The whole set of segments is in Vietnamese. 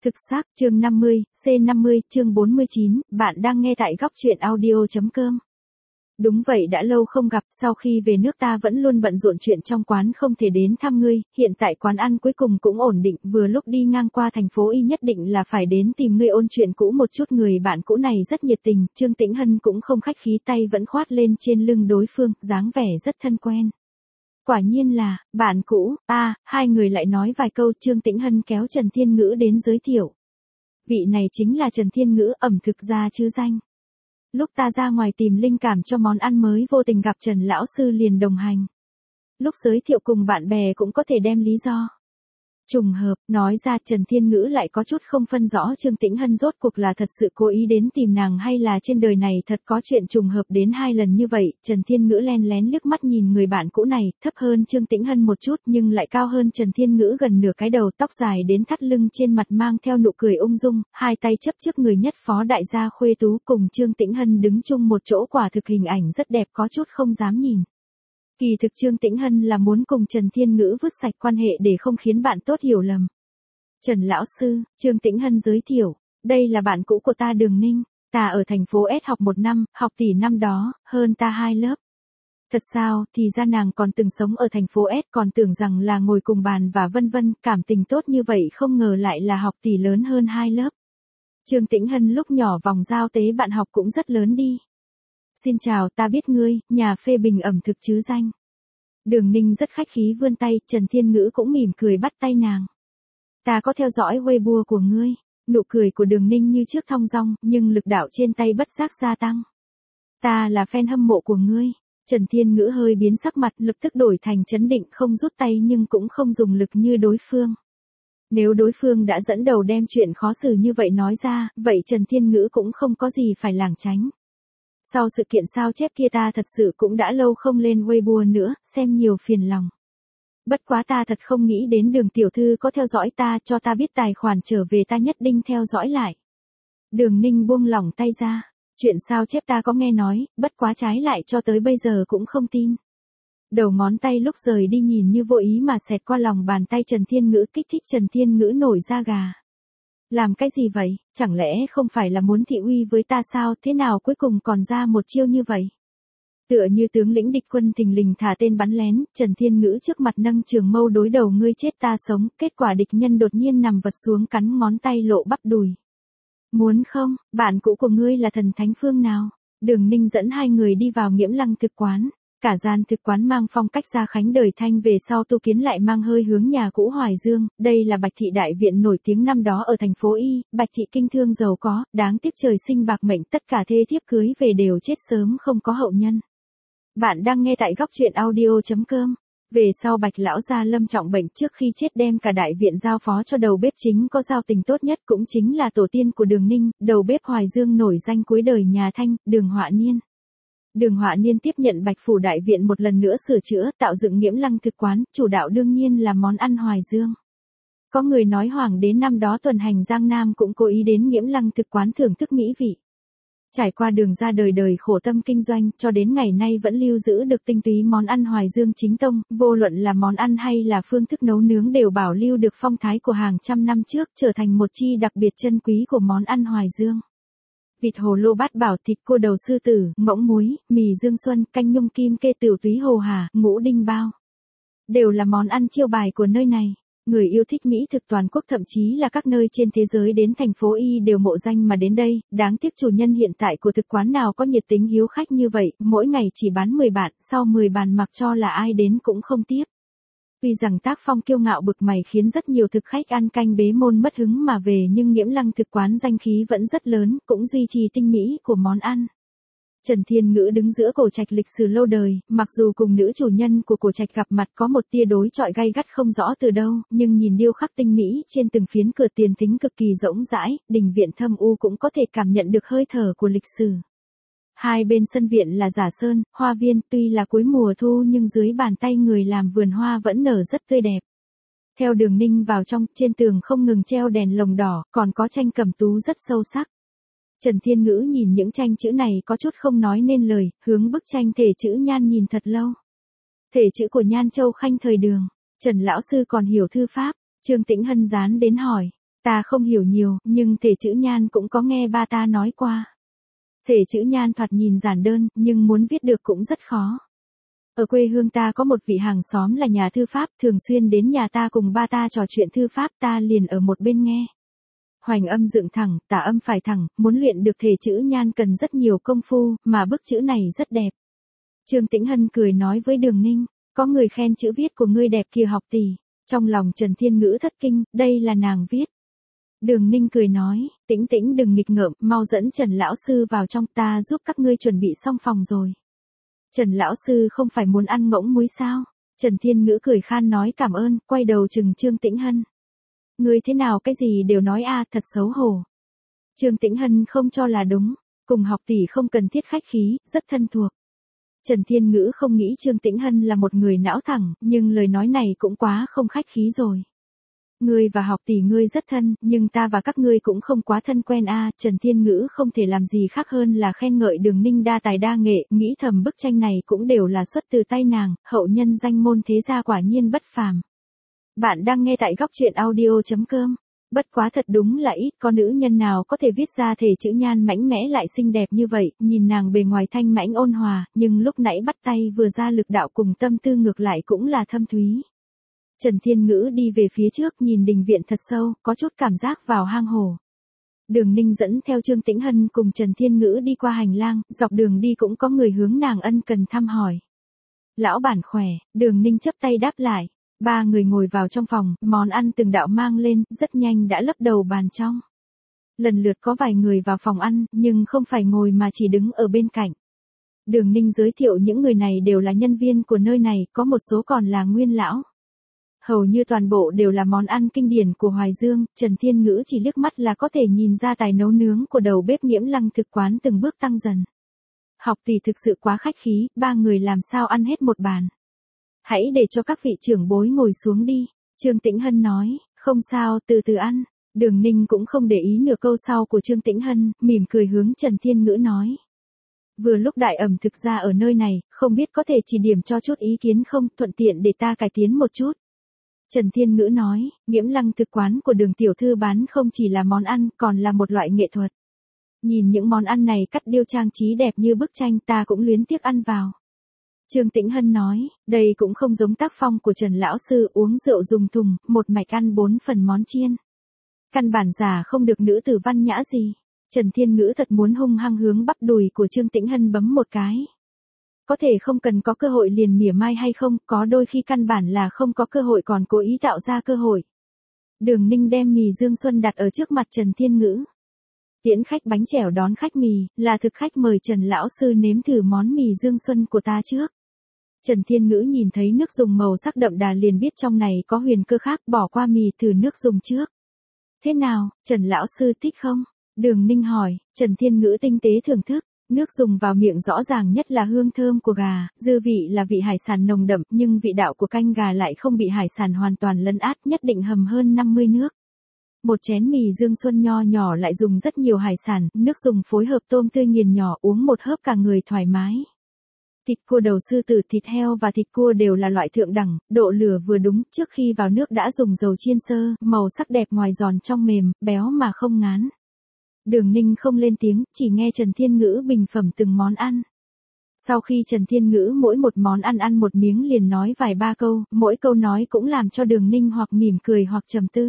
Thực xác, chương 50, C50, chương 49, bạn đang nghe tại góc truyện audio.com. Đúng vậy, đã lâu không gặp, sau khi về nước ta vẫn luôn bận rộn chuyện trong quán không thể đến thăm ngươi, hiện tại quán ăn cuối cùng cũng ổn định, vừa lúc đi ngang qua thành phố Y nhất định là phải đến tìm ngươi ôn chuyện cũ một chút. Người bạn cũ này rất nhiệt tình, Trương Tĩnh Hân cũng không khách khí, tay vẫn khoát lên trên lưng đối phương, dáng vẻ rất thân quen. Quả nhiên là, bạn cũ, hai người lại nói vài câu. Trương Tĩnh Hân kéo Trần Thiên Ngữ đến giới thiệu. Vị này chính là Trần Thiên Ngữ, ẩm thực gia chứ danh. Lúc ta ra ngoài tìm linh cảm cho món ăn mới vô tình gặp Trần lão sư liền đồng hành. Lúc giới thiệu cùng bạn bè cũng có thể đem lý do. Trùng hợp, nói ra Trần Thiên Ngữ lại có chút không phân rõ Trương Tĩnh Hân rốt cuộc là thật sự cố ý đến tìm nàng hay là trên đời này thật có chuyện trùng hợp đến 2 lần như vậy. Trần Thiên Ngữ len lén liếc mắt nhìn người bạn cũ này, thấp hơn Trương Tĩnh Hân một chút nhưng lại cao hơn Trần Thiên Ngữ gần nửa cái đầu, tóc dài đến thắt lưng, trên mặt mang theo nụ cười ung dung, hai tay chấp trước người, nhất phó đại gia khuê tú, cùng Trương Tĩnh Hân đứng chung một chỗ, quả thực hình ảnh rất đẹp, có chút không dám nhìn. Kỳ thực Trương Tĩnh Hân là muốn cùng Trần Thiên Ngữ vứt sạch quan hệ để không khiến bạn tốt hiểu lầm. Trần lão sư, Trương Tĩnh Hân giới thiệu, đây là bạn cũ của ta Đường Ninh, ta ở thành phố S học 1 năm, học tỷ năm đó, hơn ta 2 lớp. Thật sao, thì ra nàng còn từng sống ở thành phố S, còn tưởng rằng là ngồi cùng bàn và vân vân, cảm tình tốt như vậy, không ngờ lại là học tỷ lớn hơn 2 lớp. Trương Tĩnh Hân lúc nhỏ vòng giao tế bạn học cũng rất lớn đi. Xin chào, ta biết ngươi, nhà phê bình ẩm thực chứ danh. Đường Ninh rất khách khí vươn tay, Trần Thiên Ngữ cũng mỉm cười bắt tay nàng. Ta có theo dõi Weibo của ngươi. Nụ cười của Đường Ninh như trước thong dong, nhưng lực đạo trên tay bất giác gia tăng. Ta là fan hâm mộ của ngươi. Trần Thiên Ngữ hơi biến sắc mặt, lập tức đổi thành trấn định, không rút tay nhưng cũng không dùng lực như đối phương. Nếu đối phương đã dẫn đầu đem chuyện khó xử như vậy nói ra, vậy Trần Thiên Ngữ cũng không có gì phải lảng tránh. Sau sự kiện sao chép kia ta thật sự cũng đã lâu không lên Weibo nữa, xem nhiều phiền lòng. Bất quá ta thật không nghĩ đến Đường tiểu thư có theo dõi ta, cho ta biết tài khoản trở về ta nhất định theo dõi lại. Đường Ninh buông lỏng tay ra, chuyện sao chép ta có nghe nói, bất quá trái lại cho tới bây giờ cũng không tin. Đầu ngón tay lúc rời đi nhìn như vô ý mà xẹt qua lòng bàn tay Trần Thiên Ngữ, kích thích Trần Thiên Ngữ nổi da gà. Làm cái gì vậy, chẳng lẽ không phải là muốn thị uy với ta sao, thế nào cuối cùng còn ra một chiêu như vậy? Tựa như tướng lĩnh địch quân thình lình thả tên bắn lén, Trần Thiên Ngữ trước mặt nâng trường mâu đối đầu, ngươi chết ta sống, kết quả địch nhân đột nhiên nằm vật xuống cắn ngón tay lộ bắp đùi. Muốn không, bạn cũ của ngươi là thần thánh phương nào? Đường Ninh dẫn hai người đi vào Nghiễm Lăng thực quán. Cả gian thực quán mang phong cách Gia Khánh đời Thanh, về sau tu kiến lại mang hơi hướng nhà cũ Hoài Dương. Đây là Bạch Thị đại viện nổi tiếng năm đó ở thành phố Y. Bạch Thị kinh thương giàu có, đáng tiếc trời sinh bạc mệnh, tất cả thê thiếp cưới về đều chết sớm, không có hậu nhân. Bạn đang nghe tại góc truyện audio.com. Về sau Bạch lão gia lâm trọng bệnh, trước khi chết đem cả đại viện giao phó cho đầu bếp chính có giao tình tốt nhất, cũng chính là tổ tiên của Đường Ninh, đầu bếp Hoài Dương nổi danh cuối đời nhà Thanh, Đường Họa Niên. Đường Họa Niên tiếp nhận Bạch phủ đại viện một lần nữa sửa chữa, tạo dựng Nghiễm Lăng thực quán, chủ đạo đương nhiên là món ăn Hoài Dương. Có người nói hoàng đế năm đó tuần hành Giang Nam cũng cố ý đến Nghiễm Lăng thực quán thưởng thức mỹ vị. Trải qua Đường ra đời đời khổ tâm kinh doanh, cho đến ngày nay vẫn lưu giữ được tinh túy món ăn Hoài Dương chính tông, vô luận là món ăn hay là phương thức nấu nướng đều bảo lưu được phong thái của hàng trăm năm trước, trở thành một chi đặc biệt chân quý của món ăn Hoài Dương. Vịt hồ lô bát bảo, thịt cua đầu sư tử, ngỗng muối, mì Dương Xuân, canh nhung kim kê, tiểu túy hồ hà, ngũ đinh bao. Đều là món ăn chiêu bài của nơi này. Người yêu thích mỹ thực toàn quốc, thậm chí là các nơi trên thế giới đến thành phố Y đều mộ danh mà đến đây. Đáng tiếc chủ nhân hiện tại của thực quán nào có nhiệt tính hiếu khách như vậy, mỗi ngày chỉ bán 10 bàn, sau 10 bàn mặc cho là ai đến cũng không tiếp. Tuy rằng tác phong kiêu ngạo bực mày khiến rất nhiều thực khách ăn canh bế môn mất hứng mà về, nhưng Nghiễm Lăng thực quán danh khí vẫn rất lớn, cũng duy trì tinh mỹ của món ăn. Trần Thiên Ngữ đứng giữa cổ trạch lịch sử lâu đời, mặc dù cùng nữ chủ nhân của cổ trạch gặp mặt có một tia đối chọi gay gắt không rõ từ đâu, nhưng nhìn điêu khắc tinh mỹ trên từng phiến cửa tiền thính cực kỳ rỗng rãi, đình viện thâm u cũng có thể cảm nhận được hơi thở của lịch sử. Hai bên sân viện là giả sơn, hoa viên, tuy là cuối mùa thu nhưng dưới bàn tay người làm vườn hoa vẫn nở rất tươi đẹp. Theo Đường Ninh vào trong, trên tường không ngừng treo đèn lồng đỏ, còn có tranh cẩm tú rất sâu sắc. Trần Thiên Ngữ nhìn những tranh chữ này có chút không nói nên lời, hướng bức tranh thể chữ Nhan nhìn thật lâu. Thể chữ của Nhan Châu Khanh thời Đường, Trần lão sư còn hiểu thư pháp, Trương Tĩnh Hân dán đến hỏi. Ta không hiểu nhiều, nhưng thể chữ Nhan cũng có nghe ba ta nói qua. Thể chữ Nhan thoạt nhìn giản đơn, nhưng muốn viết được cũng rất khó. Ở quê hương ta có một vị hàng xóm là nhà thư pháp, thường xuyên đến nhà ta cùng ba ta trò chuyện thư pháp, ta liền ở một bên nghe. Hoành âm dựng thẳng, tả âm phải thẳng, muốn luyện được thể chữ Nhan cần rất nhiều công phu, mà bức chữ này rất đẹp. Trương Tĩnh Hân cười nói với Đường Ninh, có người khen chữ viết của ngươi đẹp kìa học tỷ. Trong lòng Trần Thiên Ngữ thất kinh, đây là nàng viết. Đường Ninh cười nói, Tĩnh Tĩnh đừng nghịch ngợm, mau dẫn Trần lão sư vào trong, ta giúp các ngươi chuẩn bị xong phòng rồi. Trần lão sư không phải muốn ăn ngỗng muối sao? Trần Thiên Ngữ cười khan nói cảm ơn, quay đầu chừng Trương Tĩnh Hân. Ngươi thế nào cái gì đều nói a, thật xấu hổ. Trương Tĩnh Hân không cho là đúng, cùng học tỷ không cần thiết khách khí, rất thân thuộc. Trần Thiên Ngữ không nghĩ Trương Tĩnh Hân là một người não thẳng, nhưng lời nói này cũng quá không khách khí rồi. Ngươi và học tỷ ngươi rất thân, nhưng ta và các ngươi cũng không quá thân quen a. Trần Thiên Ngữ không thể làm gì khác hơn là khen ngợi Đường Ninh đa tài đa nghệ, nghĩ thầm bức tranh này cũng đều là xuất từ tay nàng, hậu nhân danh môn thế gia quả nhiên bất phàm. Bạn đang nghe tại góc truyện audio.com. Bất quá thật đúng là ít có nữ nhân nào có thể viết ra thể chữ Nhan mãnh mẽ lại xinh đẹp như vậy, nhìn nàng bề ngoài thanh mãnh ôn hòa, nhưng lúc nãy bắt tay vừa ra lực đạo cùng tâm tư ngược lại cũng là thâm thúy. Trần Thiên Ngữ đi về phía trước nhìn đình viện thật sâu, có chút cảm giác vào hang hồ. Đường Ninh dẫn theo Trương Tĩnh Hân cùng Trần Thiên Ngữ đi qua hành lang, dọc đường đi cũng có người hướng nàng ân cần thăm hỏi. Lão bản khỏe, Đường Ninh chấp tay đáp lại. Ba người ngồi vào trong phòng, món ăn từng đạo mang lên, rất nhanh đã lấp đầu bàn trong. Lần lượt có vài người vào phòng ăn, nhưng không phải ngồi mà chỉ đứng ở bên cạnh. Đường Ninh giới thiệu những người này đều là nhân viên của nơi này, có một số còn là nguyên lão. Hầu như toàn bộ đều là món ăn kinh điển của Hoài Dương, Trần Thiên Ngữ chỉ liếc mắt là có thể nhìn ra tài nấu nướng của đầu bếp Nghiễm Lăng thực quán từng bước tăng dần. Học tỷ thực sự quá khách khí, ba người làm sao ăn hết một bàn. Hãy để cho các vị trưởng bối ngồi xuống đi, Trương Tĩnh Hân nói, không sao, từ từ ăn. Đường Ninh cũng không để ý nửa câu sau của Trương Tĩnh Hân, mỉm cười hướng Trần Thiên Ngữ nói. Vừa lúc đại ẩm thực ra ở nơi này, không biết có thể chỉ điểm cho chút ý kiến không, thuận tiện để ta cải tiến một chút. Trần Thiên Ngữ nói, Nghiễm Lăng thực quán của Đường tiểu thư bán không chỉ là món ăn, còn là một loại nghệ thuật. Nhìn những món ăn này cắt điêu trang trí đẹp như bức tranh, ta cũng luyến tiếc ăn vào. Trương Tĩnh Hân nói, đây cũng không giống tác phong của Trần lão sư, uống rượu dùng thùng, một mạch ăn 4 phần món chiên. Căn bản giả không được nữ tử văn nhã gì. Trần Thiên Ngữ thật muốn hung hăng hướng bắp đùi của Trương Tĩnh Hân bấm một cái. Có thể không cần có cơ hội liền mỉa mai hay không, có đôi khi căn bản là không có cơ hội còn cố ý tạo ra cơ hội. Đường Ninh đem mì Dương Xuân đặt ở trước mặt Trần Thiên Ngữ. Tiễn khách bánh chèo đón khách mì, là thực khách mời Trần lão sư nếm thử món mì Dương Xuân của ta trước. Trần Thiên Ngữ nhìn thấy nước dùng màu sắc đậm đà liền biết trong này có huyền cơ khác, bỏ qua mì thử nước dùng trước. Thế nào, Trần lão sư thích không? Đường Ninh hỏi, Trần Thiên Ngữ tinh tế thưởng thức, nước dùng vào miệng rõ ràng nhất là hương thơm của gà, dư vị là vị hải sản nồng đậm, nhưng vị đạo của canh gà lại không bị hải sản hoàn toàn lấn át, nhất định hầm hơn 50 nước. Một chén mì Dương Xuân nho nhỏ lại dùng rất nhiều hải sản, nước dùng phối hợp tôm tươi nghiền nhỏ, uống một hớp cả người thoải mái. Thịt cua đầu sư tử, thịt heo và thịt cua đều là loại thượng đẳng, độ lửa vừa đúng, trước khi vào nước đã dùng dầu chiên sơ, màu sắc đẹp ngoài giòn trong mềm, béo mà không ngán. Đường Ninh không lên tiếng, chỉ nghe Trần Thiên Ngữ bình phẩm từng món ăn. Sau khi Trần Thiên Ngữ mỗi một món ăn một miếng liền nói vài ba câu, mỗi câu nói cũng làm cho Đường Ninh hoặc mỉm cười hoặc trầm tư.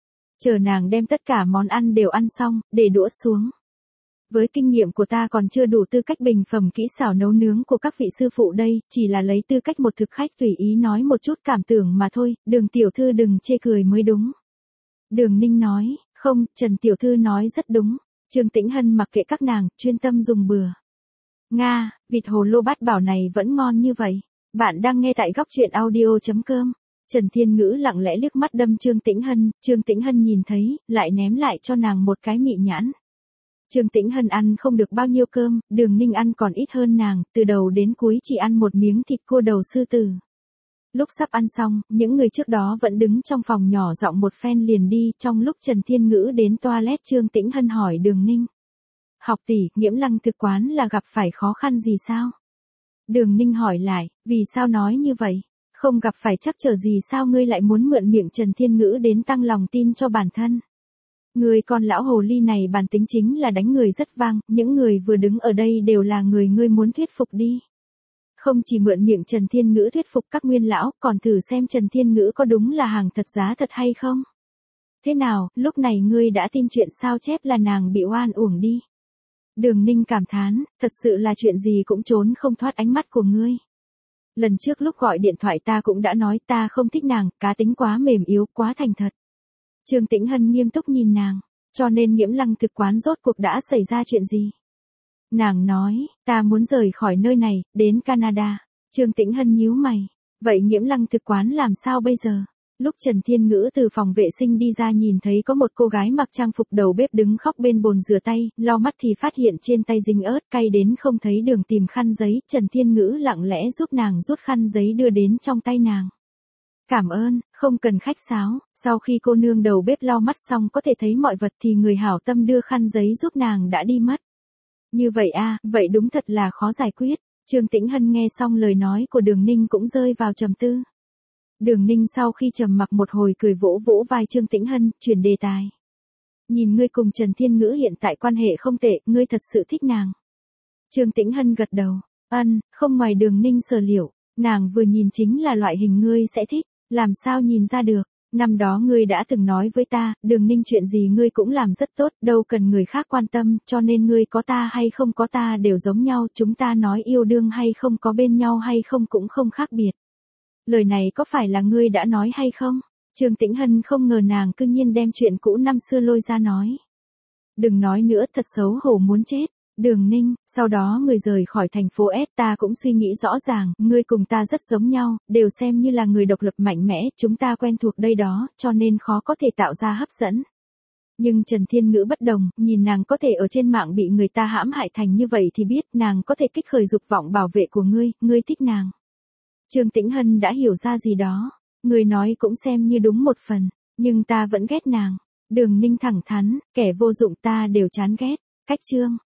Chờ nàng đem tất cả món ăn đều ăn xong, để đũa xuống. Với kinh nghiệm của ta còn chưa đủ tư cách bình phẩm kỹ xảo nấu nướng của các vị sư phụ đây, chỉ là lấy tư cách một thực khách tùy ý nói một chút cảm tưởng mà thôi, Đường tiểu thư đừng chê cười mới đúng. Đường Ninh nói, không, Trần tiểu thư nói rất đúng. Trương Tĩnh Hân mặc kệ các nàng, chuyên tâm dùng bừa. Nga, vịt hồ lô bát bảo này vẫn ngon như vậy. Bạn đang nghe tại góc truyện audio.com. Trần Thiên Ngữ lặng lẽ liếc mắt đâm Trương Tĩnh Hân nhìn thấy, lại ném lại cho nàng một cái mị nhãn. Trương Tĩnh Hân ăn không được bao nhiêu cơm, Đường Ninh ăn còn ít hơn nàng, từ đầu đến cuối chỉ ăn một miếng thịt cua đầu sư tử. Lúc sắp ăn xong, những người trước đó vẫn đứng trong phòng nhỏ giọng một phen liền đi, trong lúc Trần Thiên Ngữ đến toilet Trương Tĩnh Hân hỏi Đường Ninh. Học tỷ, Nghiễm Lăng thực quán là gặp phải khó khăn gì sao? Đường Ninh hỏi lại, vì sao nói như vậy? Không gặp phải trắc trở gì sao ngươi lại muốn mượn miệng Trần Thiên Ngữ đến tăng lòng tin cho bản thân? Người con lão hồ ly này bản tính chính là đánh người rất vang, những người vừa đứng ở đây đều là người ngươi muốn thuyết phục đi. Không chỉ mượn miệng Trần Thiên Ngữ thuyết phục các nguyên lão, còn thử xem Trần Thiên Ngữ có đúng là hàng thật giá thật hay không. Thế nào, lúc này ngươi đã tin chuyện sao chép là nàng bị oan uổng đi. Đường Ninh cảm thán, thật sự là chuyện gì cũng trốn không thoát ánh mắt của ngươi. Lần trước lúc gọi điện thoại ta cũng đã nói ta không thích nàng, cá tính quá mềm yếu, quá thành thật. Trương Tĩnh Hân nghiêm túc nhìn nàng, cho nên Nghiễm Lăng thực quán rốt cuộc đã xảy ra chuyện gì. Nàng nói, ta muốn rời khỏi nơi này, đến Canada. Trương Tĩnh Hân nhíu mày, vậy Nghiễm Lăng thực quán làm sao bây giờ? Lúc Trần Thiên Ngữ từ phòng vệ sinh đi ra nhìn thấy có một cô gái mặc trang phục đầu bếp đứng khóc bên bồn rửa tay, lau mắt thì phát hiện trên tay dính ớt cay đến không thấy đường tìm khăn giấy, Trần Thiên Ngữ lặng lẽ giúp nàng rút khăn giấy đưa đến trong tay nàng. Cảm ơn, không cần khách sáo, sau khi cô nương đầu bếp lau mắt xong có thể thấy mọi vật thì người hảo tâm đưa khăn giấy giúp nàng đã đi mất. Như vậy à, vậy đúng thật là khó giải quyết. Trương Tĩnh Hân nghe xong lời nói của Đường Ninh cũng rơi vào trầm tư. Đường Ninh sau khi trầm mặc một hồi cười vỗ vỗ vai Trương Tĩnh Hân, chuyển đề tài. Nhìn ngươi cùng Trần Thiên Ngữ hiện tại quan hệ không tệ, ngươi thật sự thích nàng. Trương Tĩnh Hân gật đầu, không ngoài Đường Ninh sở liệu, nàng vừa nhìn chính là loại hình ngươi sẽ thích, làm sao nhìn ra được. Năm đó ngươi đã từng nói với ta, Đường Ninh chuyện gì ngươi cũng làm rất tốt, đâu cần người khác quan tâm, cho nên ngươi có ta hay không có ta đều giống nhau, chúng ta nói yêu đương hay không có bên nhau hay không cũng không khác biệt. Lời này có phải là ngươi đã nói hay không? Trương Tĩnh Hân không ngờ nàng cư nhiên đem chuyện cũ năm xưa lôi ra nói. Đừng nói nữa, thật xấu hổ muốn chết. Đường Ninh, sau đó người rời khỏi thành phố S, ta cũng suy nghĩ rõ ràng, ngươi cùng ta rất giống nhau, đều xem như là người độc lập mạnh mẽ, chúng ta quen thuộc đây đó, cho nên khó có thể tạo ra hấp dẫn. Nhưng Trần Thiên Ngữ bất đồng, nhìn nàng có thể ở trên mạng bị người ta hãm hại thành như vậy thì biết nàng có thể kích khởi dục vọng bảo vệ của ngươi thích nàng. Trương Tĩnh Hân đã hiểu ra gì đó, người nói cũng xem như đúng một phần, nhưng ta vẫn ghét nàng. Đường Ninh thẳng thắn, kẻ vô dụng ta đều chán ghét. Cách chương